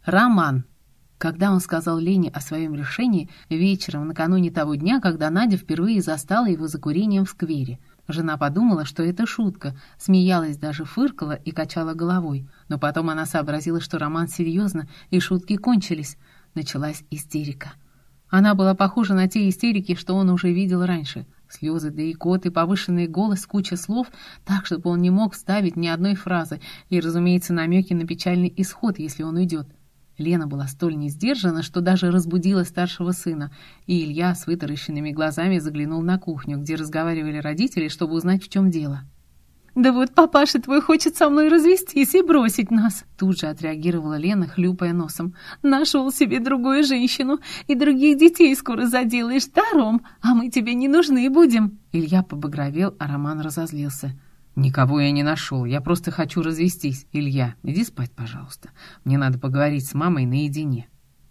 Роман. Когда он сказал Лене о своем решении вечером накануне того дня, когда Надя впервые застала его за курением в сквере. Жена подумала, что это шутка, смеялась, даже фыркала и качала головой. Но потом она сообразила, что Роман серьезно, и шутки кончились. Началась истерика. Она была похожа на те истерики, что он уже видел раньше. Слезы, да икоты, повышенный голос, куча слов, так, чтобы он не мог вставить ни одной фразы, и, разумеется, намеки на печальный исход, если он уйдет. Лена была столь несдержана, что даже разбудила старшего сына, и Илья с вытаращенными глазами заглянул на кухню, где разговаривали родители, чтобы узнать, в чем дело. «Да вот папаша твой хочет со мной развестись и бросить нас!» Тут же отреагировала Лена, хлюпая носом. «Нашел себе другую женщину, и других детей скоро заделаешь, да, Ром? А мы тебе не нужны будем!» Илья побагровел, а Роман разозлился. «Никого я не нашел, я просто хочу развестись. Илья, иди спать, пожалуйста. Мне надо поговорить с мамой наедине».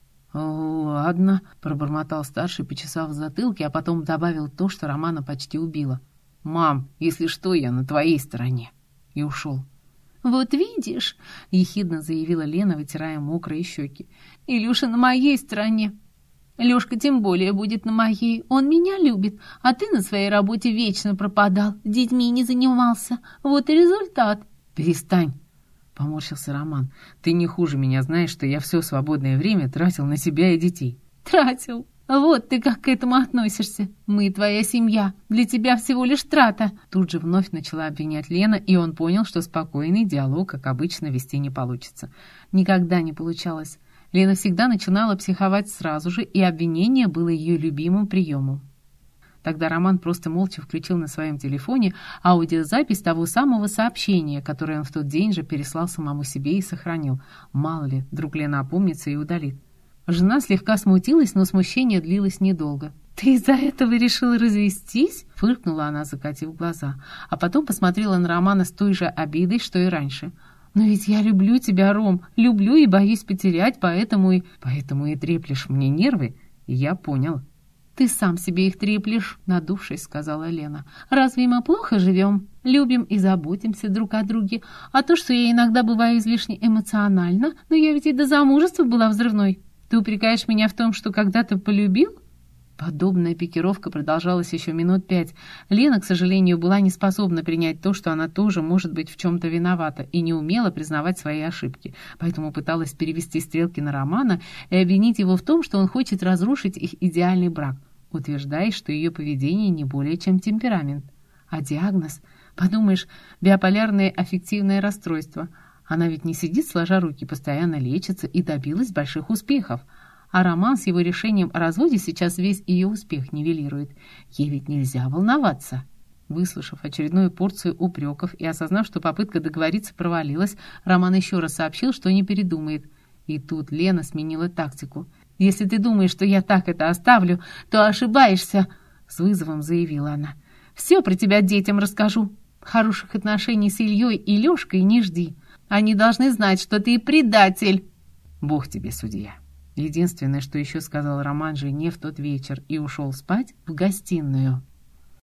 «Ладно», — пробормотал старший, почесав в затылке, а потом добавил то, что Романа почти убило. «Мам, если что, я на твоей стороне». И ушел. «Вот видишь», — ехидно заявила Лена, вытирая мокрые щеки, — «Илюша на моей стороне. Лёшка тем более будет на моей. Он меня любит, а ты на своей работе вечно пропадал, детьми не занимался. Вот и результат». «Перестань», — поморщился Роман. «Ты не хуже меня знаешь, что я все свободное время тратил на себя и детей». «Тратил? Вот ты как к этому относишься. Мы твоя семья, для тебя всего лишь трата». Тут же вновь начала обвинять Лена, и он понял, что спокойный диалог, как обычно, вести не получится. Никогда не получалось. Лена всегда начинала психовать сразу же, и обвинение было ее любимым приемом. Тогда Роман просто молча включил на своем телефоне аудиозапись того самого сообщения, которое он в тот день же переслал самому себе и сохранил. Мало ли, вдруг Лена опомнится и удалит. Жена слегка смутилась, но смущение длилось недолго. «Ты из-за этого решила развестись?» — фыркнула она, закатив глаза, а потом посмотрела на Романа с той же обидой, что и раньше. «Но ведь я люблю тебя, Ром, люблю и боюсь потерять, поэтому и...» «Поэтому и треплешь мне нервы?» И я понял. «Ты сам себе их треплешь», — надувшись, сказала Лена. «Разве мы плохо живем? Любим и заботимся друг о друге. А то, что я иногда бываю излишне эмоциональна, но я ведь и до замужества была взрывной. Ты упрекаешь меня в том, что когда-то полюбил?» Подобная пикировка продолжалась еще минут 5. Лена, к сожалению, была не способна принять то, что она тоже может быть в чем-то виновата, и не умела признавать свои ошибки, поэтому пыталась перевести стрелки на Романа и обвинить его в том, что он хочет разрушить их идеальный брак, утверждая, что ее поведение не более чем темперамент. А диагноз? Подумаешь, биполярное аффективное расстройство. Она ведь не сидит сложа руки, постоянно лечится и добилась больших успехов. А Роман с его решением о разводе сейчас весь ее успех нивелирует. Ей ведь нельзя волноваться. Выслушав очередную порцию упреков и осознав, что попытка договориться провалилась, Роман еще раз сообщил, что не передумает. И тут Лена сменила тактику. «Если ты думаешь, что я так это оставлю, то ошибаешься», — с вызовом заявила она. «Все про тебя детям расскажу. Хороших отношений с Ильей и Лешкой не жди. Они должны знать, что ты предатель». «Бог тебе, судья». Единственное, что еще сказал Роман жене в тот вечер, и ушел спать в гостиную.